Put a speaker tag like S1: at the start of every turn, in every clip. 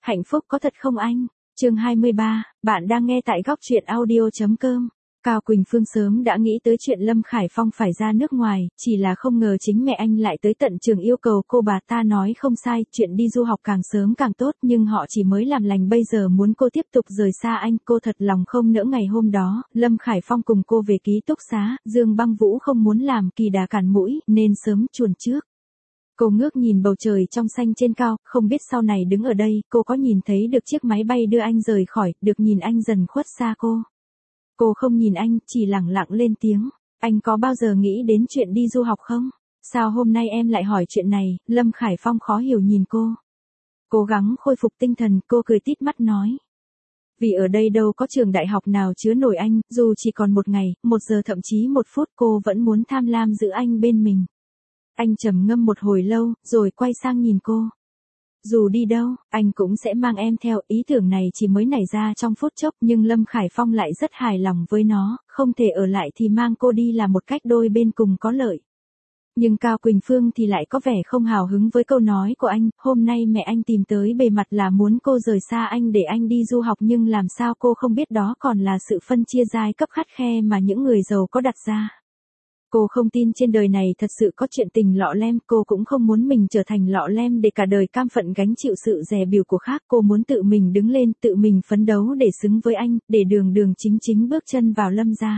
S1: Hạnh phúc có thật không anh? Chương 23, bạn đang nghe tại góc truyện audio.com. Cao Quỳnh Phương sớm đã nghĩ tới chuyện Lâm Khải Phong phải ra nước ngoài, chỉ là không ngờ chính mẹ anh lại tới tận trường yêu cầu cô. Bà ta nói không sai, chuyện đi du học càng sớm càng tốt, nhưng họ chỉ mới làm lành bây giờ muốn cô tiếp tục rời xa anh. Cô thật lòng không nỡ. Ngày hôm đó, Lâm Khải Phong cùng cô về ký túc xá, Dương Băng Vũ không muốn làm kỳ đà cản mũi, nên sớm chuồn trước. Cô ngước nhìn bầu trời trong xanh trên cao, không biết sau này đứng ở đây, cô có nhìn thấy được chiếc máy bay đưa anh rời khỏi, được nhìn anh dần khuất xa cô. Cô không nhìn anh, chỉ lẳng lặng lên tiếng. Anh có bao giờ nghĩ đến chuyện đi du học không? Sao hôm nay em lại hỏi chuyện này? Lâm Khải Phong khó hiểu nhìn cô. Cố gắng khôi phục tinh thần, cô cười tít mắt nói. Vì ở đây đâu có trường đại học nào chứa nổi anh, dù chỉ còn 1 ngày, 1 giờ thậm chí 1 phút cô vẫn muốn tham lam giữ anh bên mình. Anh trầm ngâm một hồi lâu, rồi quay sang nhìn cô. Dù đi đâu, anh cũng sẽ mang em theo. Ý tưởng này chỉ mới nảy ra trong phút chốc, nhưng Lâm Khải Phong lại rất hài lòng với nó, không thể ở lại thì mang cô đi là một cách đôi bên cùng có lợi. Nhưng Cao Quỳnh Phương thì lại có vẻ không hào hứng với câu nói của anh. Hôm nay mẹ anh tìm tới bề mặt là muốn cô rời xa anh để anh đi du học, nhưng làm sao cô không biết đó còn là sự phân chia giai cấp khắt khe mà những người giàu có đặt ra. Cô không tin trên đời này thật sự có chuyện tình lọ lem, cô cũng không muốn mình trở thành lọ lem để cả đời cam phận gánh chịu sự dè bỉu của khác. Cô muốn tự mình đứng lên, tự mình phấn đấu để xứng với anh, để đường chính bước chân vào Lâm gia.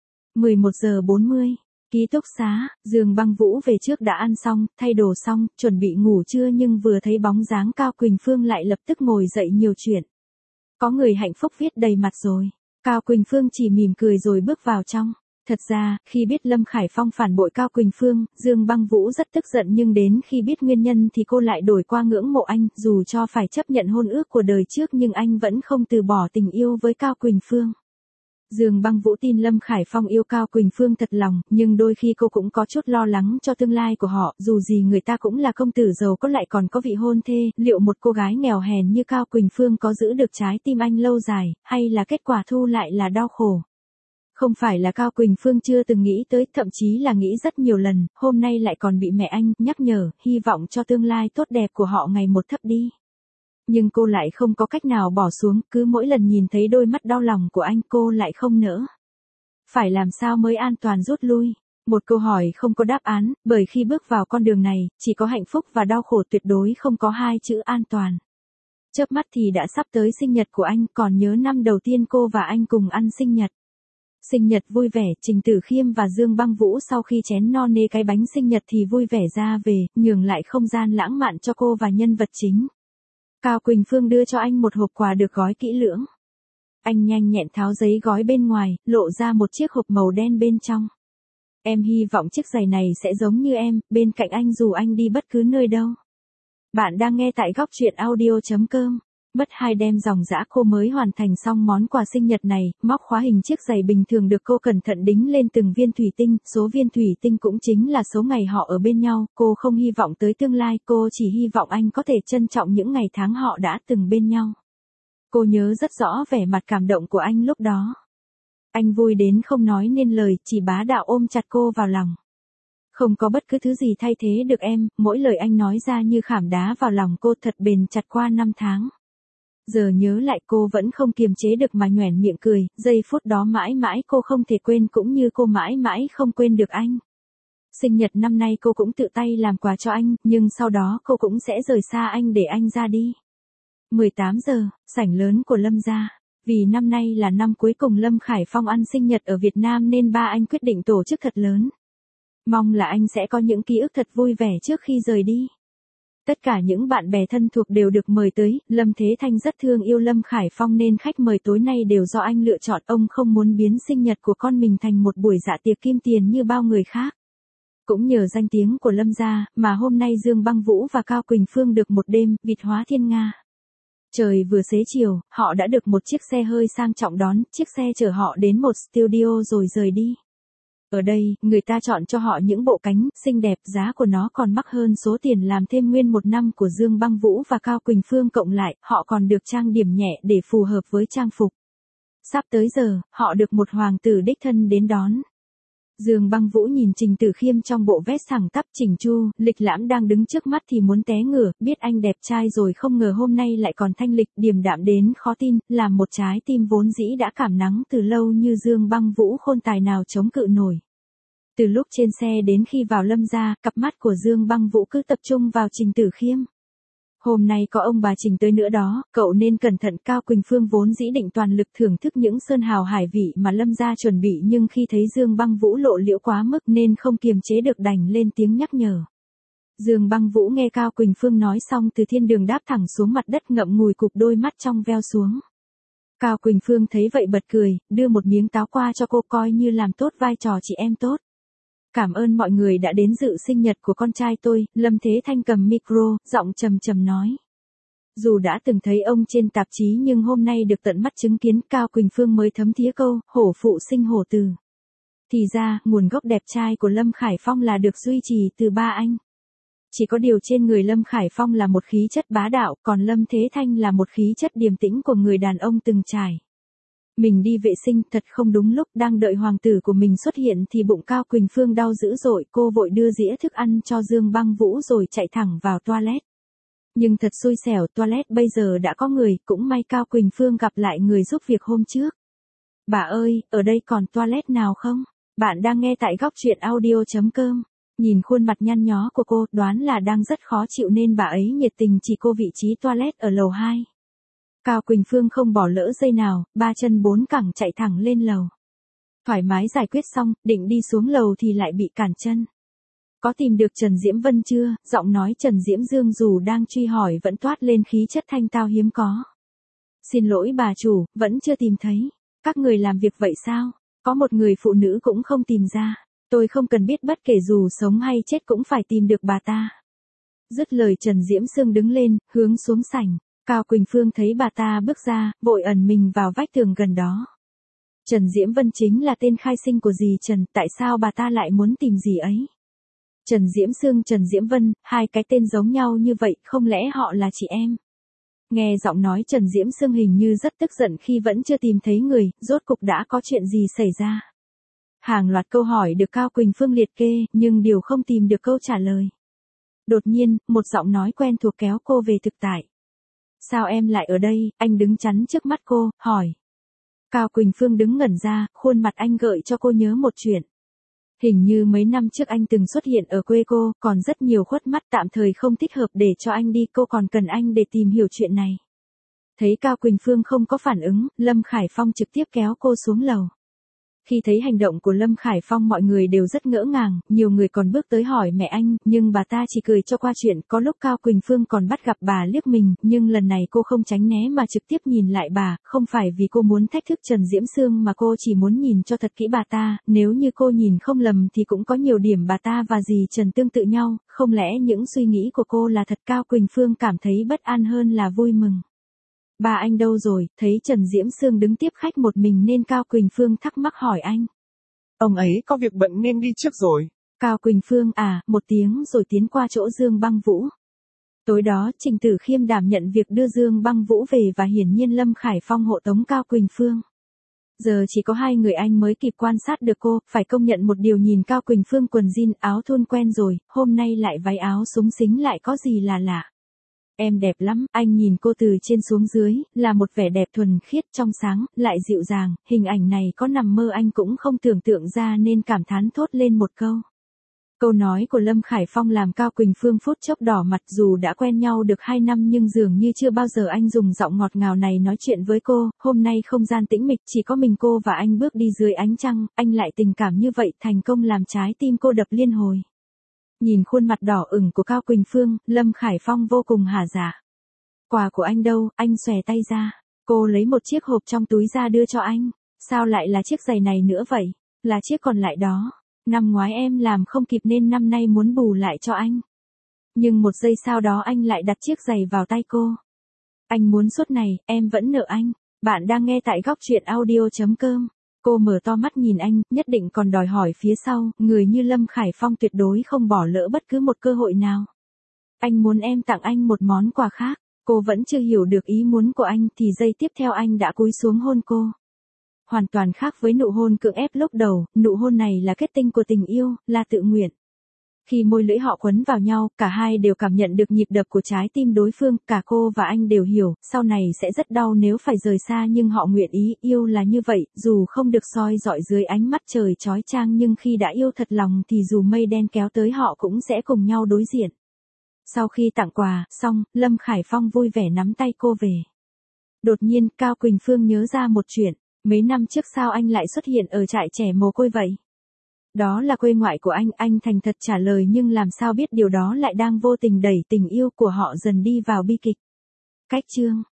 S1: 11 giờ 40, ký túc xá, Dương Băng Vũ về trước đã ăn xong, thay đồ xong, chuẩn bị ngủ trưa, nhưng vừa thấy bóng dáng Cao Quỳnh Phương lại lập tức ngồi dậy. Nhiều chuyện. Có người hạnh phúc viết đầy mặt rồi. Cao Quỳnh Phương chỉ mỉm cười rồi bước vào trong. Thật ra, khi biết Lâm Khải Phong phản bội Cao Quỳnh Phương, Dương Băng Vũ rất tức giận, nhưng đến khi biết nguyên nhân thì cô lại đổi qua ngưỡng mộ anh. Dù cho phải chấp nhận hôn ước của đời trước nhưng anh vẫn không từ bỏ tình yêu với Cao Quỳnh Phương. Dương Băng Vũ tin Lâm Khải Phong yêu Cao Quỳnh Phương thật lòng, nhưng đôi khi cô cũng có chút lo lắng cho tương lai của họ. Dù gì người ta cũng là công tử giàu có, lại còn có vị hôn thê. Liệu một cô gái nghèo hèn như Cao Quỳnh Phương có giữ được trái tim anh lâu dài, hay là kết quả thu lại là đau khổ? Không phải là Cao Quỳnh Phương chưa từng nghĩ tới, thậm chí là nghĩ rất nhiều lần, hôm nay lại còn bị mẹ anh nhắc nhở, hy vọng cho tương lai tốt đẹp của họ ngày một thấp đi. Nhưng cô lại không có cách nào bỏ xuống, cứ mỗi lần nhìn thấy đôi mắt đau lòng của anh cô lại không nỡ. Phải làm sao mới an toàn rút lui? Một câu hỏi không có đáp án, bởi khi bước vào con đường này, chỉ có hạnh phúc và đau khổ, tuyệt đối không có 2 chữ an toàn. Chớp mắt thì đã sắp tới sinh nhật của anh, còn nhớ năm đầu tiên cô và anh cùng ăn sinh nhật. Sinh nhật vui vẻ, Trình Tử Khiêm và Dương Băng Vũ sau khi chén no nê cái bánh sinh nhật thì vui vẻ ra về, nhường lại không gian lãng mạn cho cô và nhân vật chính. Cao Quỳnh Phương đưa cho anh một hộp quà được gói kỹ lưỡng. Anh nhanh nhẹn tháo giấy gói bên ngoài, lộ ra một chiếc hộp màu đen bên trong. Em hy vọng chiếc giày này sẽ giống như em, bên cạnh anh dù anh đi bất cứ nơi đâu. Bạn đang nghe tại góc truyện audio.com. Mất 2 đêm dòng dã cô mới hoàn thành xong món quà sinh nhật này. Móc khóa hình chiếc giày bình thường được cô cẩn thận đính lên từng viên thủy tinh. Số viên thủy tinh cũng chính là số ngày họ ở bên nhau. Cô không hy vọng tới tương lai, cô chỉ hy vọng anh có thể trân trọng những ngày tháng họ đã từng bên nhau. Cô nhớ rất rõ vẻ mặt cảm động của anh lúc đó. Anh vui đến không nói nên lời, chỉ bá đạo ôm chặt cô vào lòng. Không có bất cứ thứ gì thay thế được em. Mỗi lời anh nói ra như khảm đá vào lòng cô, thật bền chặt qua 5 tháng. Giờ nhớ lại cô vẫn không kiềm chế được mà nhoẻn miệng cười, giây phút đó mãi mãi cô không thể quên, cũng như cô mãi mãi không quên được anh. Sinh nhật năm nay cô cũng tự tay làm quà cho anh, nhưng sau đó cô cũng sẽ rời xa anh để anh ra đi. 18 giờ, sảnh lớn của Lâm gia. Vì năm nay là năm cuối cùng Lâm Khải Phong ăn sinh nhật ở Việt Nam nên ba anh quyết định tổ chức thật lớn. Mong là anh sẽ có những ký ức thật vui vẻ trước khi rời đi. Tất cả những bạn bè thân thuộc đều được mời tới. Lâm Thế Thanh rất thương yêu Lâm Khải Phong nên khách mời tối nay đều do anh lựa chọn. Ông không muốn biến sinh nhật của con mình thành một buổi dạ tiệc kim tiền như bao người khác. Cũng nhờ danh tiếng của Lâm gia mà hôm nay Dương Băng Vũ và Cao Quỳnh Phương được một đêm vịt hóa thiên nga. Trời vừa xế chiều, họ đã được một chiếc xe hơi sang trọng đón. Chiếc xe chở họ đến một studio rồi rời đi. Ở đây, người ta chọn cho họ những bộ cánh xinh đẹp, giá của nó còn mắc hơn số tiền làm thêm nguyên 1 năm của Dương Băng Vũ và Cao Quỳnh Phương cộng lại. Họ còn được trang điểm nhẹ để phù hợp với trang phục. Sắp tới giờ, họ được một hoàng tử đích thân đến đón. Dương Băng Vũ nhìn Trình Tử Khiêm trong bộ vest thẳng tắp chỉnh chu, lịch lãm đang đứng trước mắt thì muốn té ngửa, biết anh đẹp trai rồi không ngờ hôm nay lại còn thanh lịch, điềm đạm đến khó tin, làm một trái tim vốn dĩ đã cảm nắng từ lâu như Dương Băng Vũ khôn tài nào chống cự nổi. Từ lúc trên xe đến khi vào Lâm gia, cặp mắt của Dương Băng Vũ cứ tập trung vào Trình Tử Khiêm. Hôm nay có ông bà Trình tới nữa đó, cậu nên cẩn thận. Cao Quỳnh Phương vốn dĩ định toàn lực thưởng thức những sơn hào hải vị mà Lâm gia chuẩn bị, nhưng khi thấy Dương Băng Vũ lộ liễu quá mức nên không kiềm chế được đành lên tiếng nhắc nhở. Dương Băng Vũ nghe Cao Quỳnh Phương nói xong từ thiên đường đáp thẳng xuống mặt đất, ngậm ngùi cụp đôi mắt trong veo xuống. Cao Quỳnh Phương thấy vậy bật cười, đưa một miếng táo qua cho cô, coi như làm tốt vai trò chị em tốt. Cảm ơn mọi người đã đến dự sinh nhật của con trai tôi, Lâm Thế Thanh cầm micro, giọng trầm trầm nói. Dù đã từng thấy ông trên tạp chí nhưng hôm nay được tận mắt chứng kiến, Cao Quỳnh Phương mới thấm thía câu, hổ phụ sinh hổ tử. Thì ra, nguồn gốc đẹp trai của Lâm Khải Phong là được duy trì từ ba anh. Chỉ có điều trên người Lâm Khải Phong là một khí chất bá đạo, còn Lâm Thế Thanh là một khí chất điềm tĩnh của người đàn ông từng trải. Mình đi vệ sinh thật không đúng lúc, đang đợi hoàng tử của mình xuất hiện thì bụng Cao Quỳnh Phương đau dữ dội, cô vội đưa dĩa thức ăn cho Dương Băng Vũ rồi chạy thẳng vào toilet. Nhưng thật xui xẻo, toilet bây giờ đã có người, cũng may Cao Quỳnh Phương gặp lại người giúp việc hôm trước. Bà ơi, ở đây còn toilet nào không? Bạn đang nghe tại góc truyện audio.com. Nhìn khuôn mặt nhăn nhó của cô, đoán là đang rất khó chịu nên bà ấy nhiệt tình chỉ cô vị trí toilet ở lầu 2. Cao Quỳnh Phương không bỏ lỡ giây nào, ba chân bốn cẳng chạy thẳng lên lầu. Thoải mái giải quyết xong, định đi xuống lầu thì lại bị cản chân. Có tìm được Trần Diễm Vân chưa? Giọng nói Trần Diễm Dương dù đang truy hỏi vẫn toát lên khí chất thanh tao hiếm có. Xin lỗi bà chủ, vẫn chưa tìm thấy. Các người làm việc vậy sao? Có một người phụ nữ cũng không tìm ra. Tôi không cần biết, bất kể dù sống hay chết cũng phải tìm được bà ta. Dứt lời Trần Diễm Dương đứng lên, hướng xuống sảnh. Cao Quỳnh Phương thấy bà ta bước ra, vội ẩn mình vào vách tường gần đó. Trần Diễm Vân chính là tên khai sinh của dì Trần, tại sao bà ta lại muốn tìm dì ấy? Trần Diễm Sương, Trần Diễm Vân, hai cái tên giống nhau như vậy, không lẽ họ là chị em? Nghe giọng nói Trần Diễm Sương hình như rất tức giận khi vẫn chưa tìm thấy người, rốt cục đã có chuyện gì xảy ra? Hàng loạt câu hỏi được Cao Quỳnh Phương liệt kê, nhưng đều không tìm được câu trả lời. Đột nhiên, một giọng nói quen thuộc kéo cô về thực tại. Sao em lại ở đây? Anh đứng chắn trước mắt cô, hỏi. Cao Quỳnh Phương đứng ngẩn ra, khuôn mặt anh gợi cho cô nhớ một chuyện. Hình như mấy năm trước anh từng xuất hiện ở quê cô, còn rất nhiều khuất mắt, tạm thời không thích hợp để cho anh đi, cô còn cần anh để tìm hiểu chuyện này. Thấy Cao Quỳnh Phương không có phản ứng, Lâm Khải Phong trực tiếp kéo cô xuống lầu. Khi thấy hành động của Lâm Khải Phong mọi người đều rất ngỡ ngàng, nhiều người còn bước tới hỏi mẹ anh, nhưng bà ta chỉ cười cho qua chuyện. Có lúc Cao Quỳnh Phương còn bắt gặp bà liếc mình, nhưng lần này cô không tránh né mà trực tiếp nhìn lại bà, không phải vì cô muốn thách thức Trần Diễm Sương mà cô chỉ muốn nhìn cho thật kỹ bà ta, nếu như cô nhìn không lầm thì cũng có nhiều điểm bà ta và dì Trần tương tự nhau, không lẽ những suy nghĩ của cô là thật? Cao Quỳnh Phương cảm thấy bất an hơn là vui mừng. Ba anh đâu rồi? Thấy Trần Diễm Sương đứng tiếp khách một mình nên Cao Quỳnh Phương thắc mắc hỏi anh.
S2: Ông ấy có việc bận nên đi trước rồi.
S1: Cao Quỳnh Phương một tiếng rồi tiến qua chỗ Dương Băng Vũ. Tối đó Trình Tử Khiêm đảm nhận việc đưa Dương Băng Vũ về và hiển nhiên Lâm Khải Phong hộ tống Cao Quỳnh Phương. Giờ chỉ có hai người anh mới kịp quan sát được cô, phải công nhận một điều, nhìn Cao Quỳnh Phương quần jean áo thun quen rồi, hôm nay lại váy áo xúng xính lại có gì là lạ. Em đẹp lắm, anh nhìn cô từ trên xuống dưới, là một vẻ đẹp thuần khiết trong sáng, lại dịu dàng, hình ảnh này có nằm mơ anh cũng không tưởng tượng ra nên cảm thán thốt lên một câu. Câu nói của Lâm Khải Phong làm Cao Quỳnh Phương phút chốc đỏ mặt, dù đã quen nhau được 2 năm nhưng dường như chưa bao giờ anh dùng giọng ngọt ngào này nói chuyện với cô, hôm nay không gian tĩnh mịch chỉ có mình cô và anh bước đi dưới ánh trăng, anh lại tình cảm như vậy, thành công làm trái tim cô đập liên hồi. Nhìn khuôn mặt đỏ ửng của Cao Quỳnh Phương, Lâm Khải Phong vô cùng hả dạ. Quà của anh đâu? Anh xòe tay ra. Cô lấy một chiếc hộp trong túi ra đưa cho anh. Sao lại là chiếc giày này nữa vậy? Là chiếc còn lại đó. Năm ngoái em làm không kịp nên năm nay muốn bù lại cho anh. Nhưng một giây sau đó anh lại đặt chiếc giày vào tay cô. Anh muốn suốt này, em vẫn nợ anh. Bạn đang nghe tại góc truyện audio.com. Cô mở to mắt nhìn anh, nhất định còn đòi hỏi phía sau, người như Lâm Khải Phong tuyệt đối không bỏ lỡ bất cứ một cơ hội nào. Anh muốn em tặng anh một món quà khác, cô vẫn chưa hiểu được ý muốn của anh thì giây tiếp theo anh đã cúi xuống hôn cô. Hoàn toàn khác với nụ hôn cưỡng ép lúc đầu, nụ hôn này là kết tinh của tình yêu, là tự nguyện. Khi môi lưỡi họ quấn vào nhau, cả hai đều cảm nhận được nhịp đập của trái tim đối phương, cả cô và anh đều hiểu, sau này sẽ rất đau nếu phải rời xa nhưng họ nguyện ý, yêu là như vậy, dù không được soi rọi dưới ánh mắt trời chói chang nhưng khi đã yêu thật lòng thì dù mây đen kéo tới họ cũng sẽ cùng nhau đối diện. Sau khi tặng quà, xong, Lâm Khải Phong vui vẻ nắm tay cô về. Đột nhiên, Cao Quỳnh Phương nhớ ra một chuyện, mấy năm trước sao anh lại xuất hiện ở trại trẻ mồ côi vậy? Đó là quê ngoại của anh thành thật trả lời nhưng làm sao biết điều đó lại đang vô tình đẩy tình yêu của họ dần đi vào bi kịch. Cách chương